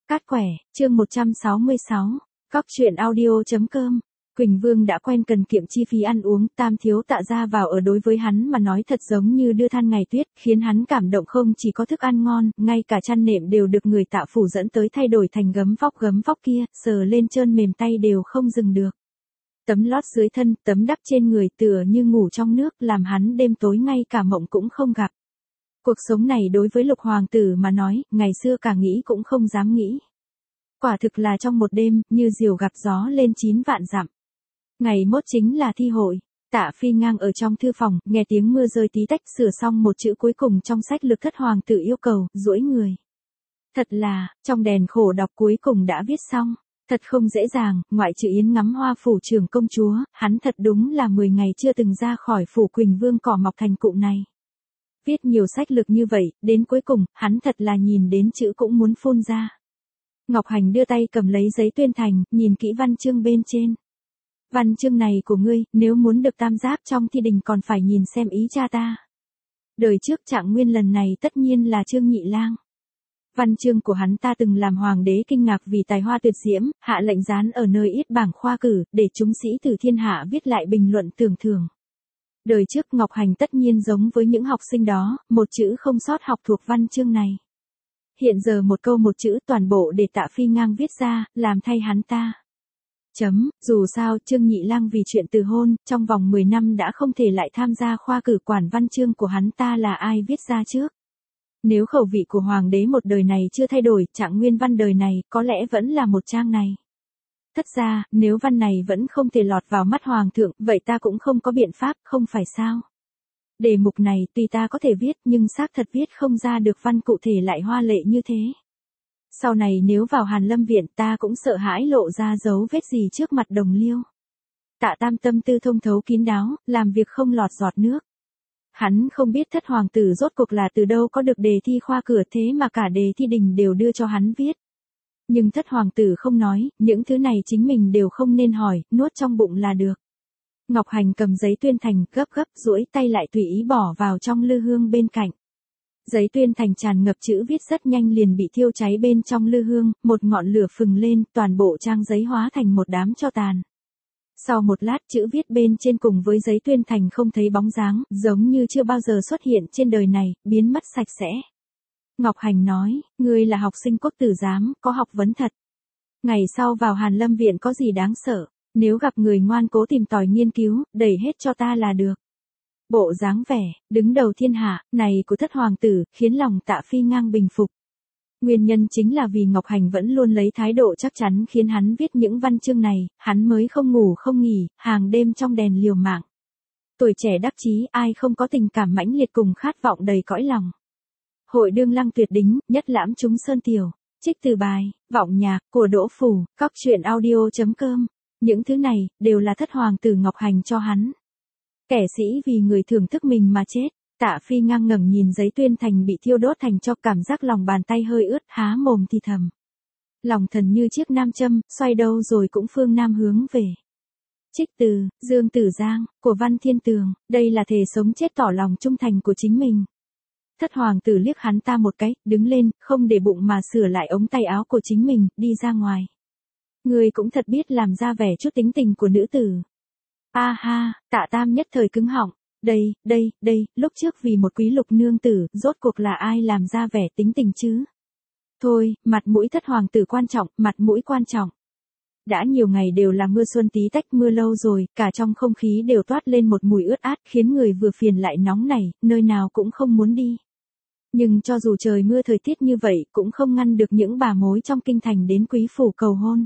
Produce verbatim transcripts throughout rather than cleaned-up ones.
Cát quẻ, chương một trăm sáu mươi sáu, cóc truyện audio chấm com. Quỳnh Vương đã quen cần kiệm chi phí ăn uống, tam thiếu tạ ra vào ở đối với hắn mà nói thật giống như đưa than ngày tuyết, khiến hắn cảm động không chỉ có thức ăn ngon, ngay cả chăn nệm đều được người tạ phủ dẫn tới thay đổi thành gấm vóc gấm vóc kia, sờ lên trơn mềm tay đều không dừng được. Tấm lót dưới thân, tấm đắp trên người tựa như ngủ trong nước, làm hắn đêm tối ngay cả mộng cũng không gặp. Cuộc sống này đối với Lục hoàng tử mà nói, ngày xưa cả nghĩ cũng không dám nghĩ. Quả thực là trong một đêm, như diều gặp gió lên chín vạn dặm. Ngày mốt chính là thi hội. Tạ Phi ngang ở trong thư phòng, nghe tiếng mưa rơi tí tách, sửa xong một chữ cuối cùng trong sách Lực Thất hoàng tử yêu cầu, duỗi người. Thật là, trong đèn khổ đọc cuối cùng đã viết xong. Thật không dễ dàng, ngoại trừ yến ngắm hoa phủ trưởng công chúa, hắn thật đúng là mười ngày chưa từng ra khỏi phủ Quỳnh Vương cỏ mọc thành cụm này. Viết nhiều sách lực như vậy, đến cuối cùng, hắn thật là nhìn đến chữ cũng muốn phun ra. Ngọc Hành đưa tay cầm lấy giấy tuyên thành, nhìn kỹ văn chương bên trên. Văn chương này của ngươi, nếu muốn được tam giáp trong thi đình còn phải nhìn xem ý cha ta. Đời trước Trạng Nguyên lần này tất nhiên là Trương Nhị Lang. Văn chương của hắn ta từng làm hoàng đế kinh ngạc vì tài hoa tuyệt diễm, hạ lệnh dán ở nơi ít bảng khoa cử, để chúng sĩ từ thiên hạ viết lại bình luận tưởng thưởng. Đời trước Ngọc Hành tất nhiên giống với những học sinh đó, một chữ không sót học thuộc văn chương này. Hiện giờ một câu một chữ toàn bộ để Tạ Phi ngang viết ra, làm thay hắn ta. Chấm, dù sao Trương Nhị Lang vì chuyện từ hôn, trong vòng mười năm đã không thể lại tham gia khoa cử, quản văn chương của hắn ta là ai viết ra trước. Nếu khẩu vị của hoàng đế một đời này chưa thay đổi, Trạng Nguyên văn đời này, có lẽ vẫn là một trang này. Thất ra, nếu văn này vẫn không thể lọt vào mắt hoàng thượng, vậy ta cũng không có biện pháp, không phải sao? Đề mục này tuy ta có thể viết, nhưng xác thật viết không ra được văn cụ thể lại hoa lệ như thế. Sau này nếu vào Hàn Lâm viện ta cũng sợ hãi lộ ra dấu vết gì trước mặt đồng liêu. Tạ Tam tâm tư thông thấu kín đáo, làm việc không lọt giọt nước. Hắn không biết thất hoàng tử rốt cuộc là từ đâu có được đề thi khoa cửa, thế mà cả đề thi đình đều đưa cho hắn viết. Nhưng thất hoàng tử không nói, những thứ này chính mình đều không nên hỏi, nuốt trong bụng là được. Ngọc Hành cầm giấy tuyên thành, gấp gấp, duỗi tay lại tùy ý bỏ vào trong lư hương bên cạnh. Giấy tuyên thành tràn ngập chữ viết rất nhanh liền bị thiêu cháy bên trong lư hương, một ngọn lửa phừng lên, toàn bộ trang giấy hóa thành một đám tro tàn. Sau một lát chữ viết bên trên cùng với giấy tuyên thành không thấy bóng dáng, giống như chưa bao giờ xuất hiện trên đời này, biến mất sạch sẽ. Ngọc Hành nói, ngươi là học sinh quốc tử giám, có học vấn thật. Ngày sau vào Hàn Lâm viện có gì đáng sợ, nếu gặp người ngoan cố tìm tòi nghiên cứu, đẩy hết cho ta là được. Bộ dáng vẻ, đứng đầu thiên hạ, này của thất hoàng tử, khiến lòng Tạ Phi ngang bình phục. Nguyên nhân chính là vì Ngọc Hành vẫn luôn lấy thái độ chắc chắn khiến hắn viết những văn chương này, hắn mới không ngủ không nghỉ, hàng đêm trong đèn liều mạng. Tuổi trẻ đắc chí, ai không có tình cảm mãnh liệt cùng khát vọng đầy cõi lòng. Hội đương lăng tuyệt đính, nhất lãm chúng sơn tiểu. Trích từ bài, vọng nhạc, của Đỗ Phủ, cóc truyện audio chấm com. Những thứ này, đều là thất hoàng tử Ngọc Hành cho hắn. Kẻ sĩ vì người thưởng thức mình mà chết. Tạ Phi ngang ngẩng nhìn giấy tuyên thành bị thiêu đốt thành cho, cảm giác lòng bàn tay hơi ướt, há mồm thì thầm. Lòng thần như chiếc nam châm, xoay đâu rồi cũng phương nam hướng về. Trích từ, Dương Tử Giang, của Văn Thiên Tường, đây là thề sống chết tỏ lòng trung thành của chính mình. Thất hoàng tử liếc hắn ta một cái, đứng lên, không để bụng mà sửa lại ống tay áo của chính mình, đi ra ngoài. Người cũng thật biết làm ra vẻ chút tính tình của nữ tử. A ha, Tạ Tam nhất thời cứng họng. Đây, đây, đây, lúc trước vì một quý lục nương tử, rốt cuộc là ai làm ra vẻ tính tình chứ? Thôi, mặt mũi thất hoàng tử quan trọng, mặt mũi quan trọng. Đã nhiều ngày đều là mưa xuân tí tách, mưa lâu rồi, cả trong không khí đều toát lên một mùi ướt át, khiến người vừa phiền lại nóng nảy, nơi nào cũng không muốn đi. Nhưng cho dù trời mưa thời tiết như vậy, cũng không ngăn được những bà mối trong kinh thành đến quý phủ cầu hôn.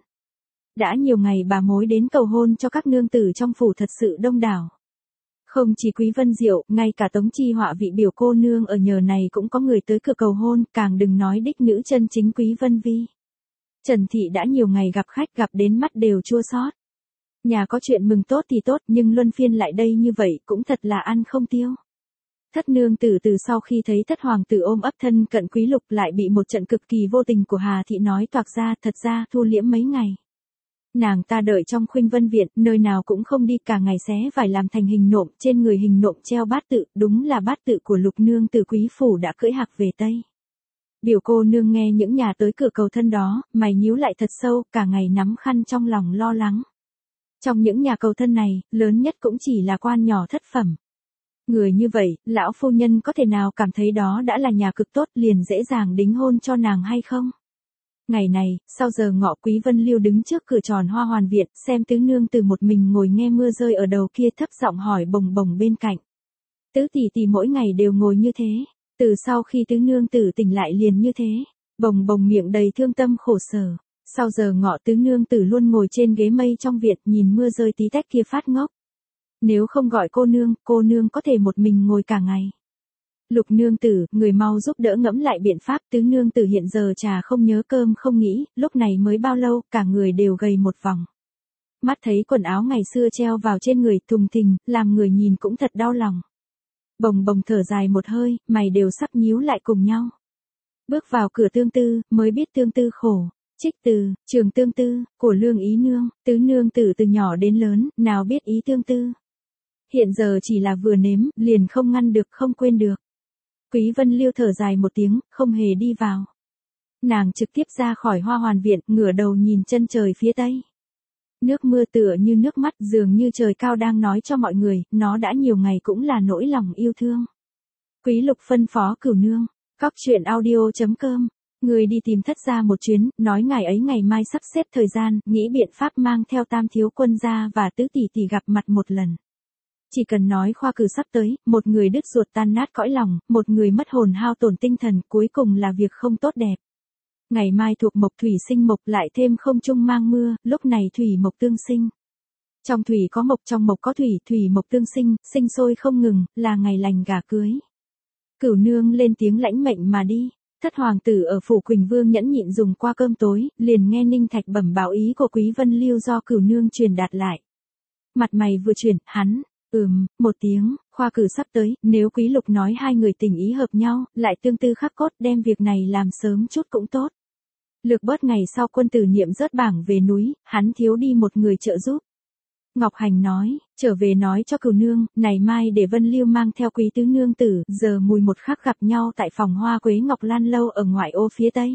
Đã nhiều ngày bà mối đến cầu hôn cho các nương tử trong phủ thật sự đông đảo. Không chỉ Quý Vân Diệu, ngay cả Tống Chi Họa vị biểu cô nương ở nhờ này cũng có người tới cửa cầu hôn, càng đừng nói đích nữ chân chính Quý Vân Vi. Trần Thị đã nhiều ngày gặp khách, gặp đến mắt đều chua xót. Nhà có chuyện mừng tốt thì tốt, nhưng luân phiên lại đây như vậy cũng thật là ăn không tiêu. Thất nương tử từ sau khi thấy thất hoàng tử ôm ấp thân cận quý lục lại bị một trận cực kỳ vô tình của Hà Thị nói toạc ra, thật ra thu liễm mấy ngày. Nàng ta đợi trong Khuynh Vân viện, nơi nào cũng không đi, cả ngày xé vải làm thành hình nộm, trên người hình nộm treo bát tự, đúng là bát tự của lục nương từ quý phủ đã cưỡi hạc về Tây. Biểu cô nương nghe những nhà tới cửa cầu thân đó, mày nhíu lại thật sâu, cả ngày nắm khăn trong lòng lo lắng. Trong những nhà cầu thân này, lớn nhất cũng chỉ là quan nhỏ thất phẩm. Người như vậy, lão phu nhân có thể nào cảm thấy đó đã là nhà cực tốt liền dễ dàng đính hôn cho nàng hay không? Ngày này, sau giờ ngọ Quý Vân Liêu đứng trước cửa tròn Hoa Hoàn Viện, xem tứ nương tử một mình ngồi nghe mưa rơi ở đầu kia thấp giọng hỏi Bồng Bồng bên cạnh. Tứ tỷ tỷ mỗi ngày đều ngồi như thế, từ sau khi tứ nương tử tỉnh lại liền như thế. Bồng Bồng miệng đầy thương tâm khổ sở. Sau giờ ngọ tứ nương tử luôn ngồi trên ghế mây trong viện nhìn mưa rơi tí tách kia phát ngốc. Nếu không gọi cô nương, cô nương có thể một mình ngồi cả ngày. Lục nương tử, người mau giúp đỡ ngẫm lại biện pháp. Tứ nương tử hiện giờ trà không nhớ cơm không nghĩ, lúc này mới bao lâu, cả người đều gầy một vòng. Mắt thấy quần áo ngày xưa treo vào trên người thùng thình, làm người nhìn cũng thật đau lòng. Bồng Bồng thở dài một hơi, mày đều sắp nhíu lại cùng nhau. Bước vào cửa tương tư, mới biết tương tư khổ. Trích từ, trường tương tư, của Lương Ý Nương, tứ nương tử từ nhỏ đến lớn, nào biết ý tương tư. Hiện giờ chỉ là vừa nếm, liền không ngăn được không quên được. Quý Vân Liêu thở dài một tiếng, không hề đi vào. Nàng trực tiếp ra khỏi Hoa Hoàn Viện, ngửa đầu nhìn chân trời phía tây. Nước mưa tựa như nước mắt, dường như trời cao đang nói cho mọi người, nó đã nhiều ngày cũng là nỗi lòng yêu thương. Quý Lục phân phó Cửu Nương, cóc truyện audio chấm com. Người đi tìm thất gia một chuyến, nói ngày ấy ngày mai sắp xếp thời gian, nghĩ biện pháp mang theo tam thiếu quân gia và tứ tỷ tỷ gặp mặt một lần. Chỉ cần nói khoa cử sắp tới, một người đứt ruột tan nát cõi lòng, một người mất hồn hao tổn tinh thần, cuối cùng là việc không tốt đẹp. Ngày mai thuộc mộc thủy sinh mộc lại thêm không trung mang mưa, lúc này thủy mộc tương sinh. Trong thủy có mộc trong mộc có thủy, thủy mộc tương sinh, sinh sôi không ngừng, là ngày lành gả cưới. Cửu Nương lên tiếng lãnh mệnh mà đi. Thất hoàng tử ở phủ Quỳnh Vương nhẫn nhịn dùng qua cơm tối, liền nghe Ninh Thạch bẩm báo ý của Quý Vân Liêu do Cửu Nương truyền đạt lại. Mặt mày vừa chuyển, hắn, ừm, một tiếng, khoa cử sắp tới, nếu Quý Lục nói hai người tình ý hợp nhau, lại tương tư khắc cốt đem việc này làm sớm chút cũng tốt. Lược bớt ngày sau quân tử niệm rớt bảng về núi, hắn thiếu đi một người trợ giúp. Ngọc Hành nói, trở về nói cho Cửu Nương, này mai để Vân Liêu mang theo Quý tứ nương tử, giờ mùi một khắc gặp nhau tại phòng Hoa Quế Ngọc Lan lâu ở ngoại ô phía tây.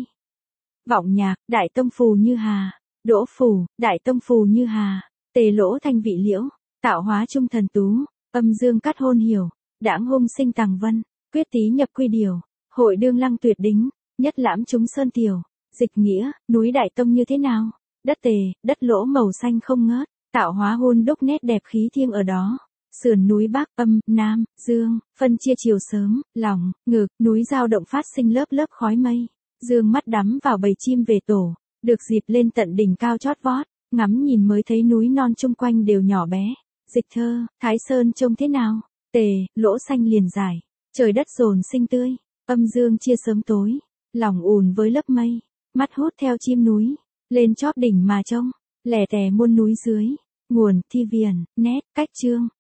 Vọng Nhạc, Đại Tông Phù Như Hà, Đỗ Phủ, Đại Tông Phù Như Hà, Tề Lỗ Thanh Vị Liễu, Tạo Hóa Trung Thần Tú, Âm Dương Cắt Hôn Hiểu, Đãng Hung Sinh Tàng Vân, Quyết Tý Nhập Quy Điều, Hội Đương Lăng Tuyệt Đính, Nhất Lãm Chúng Sơn Tiểu, Dịch Nghĩa, núi Đại Tông như thế nào? Đất Tề, đất Lỗ màu xanh không ngớt. Tạo Hóa hun đúc nét đẹp khí thiêng ở đó. Sườn núi Bắc, Âm, Nam, Dương, phân chia chiều sớm, lòng, ngực, núi dao động phát sinh lớp lớp khói mây. Dương mắt đắm vào bầy chim về tổ, được dịp lên tận đỉnh cao chót vót, ngắm nhìn mới thấy núi non chung quanh đều nhỏ bé. Dịch Thơ, Thái Sơn trông thế nào? Tề, Lỗ xanh liền dài, trời đất dồn sinh tươi, Âm Dương chia sớm tối, lòng ùn với lớp mây, mắt hút theo chim núi, lên chóp đỉnh mà trông, lẻ tẻ muôn núi dưới. Nguồn, thi viền, nét, cách chương.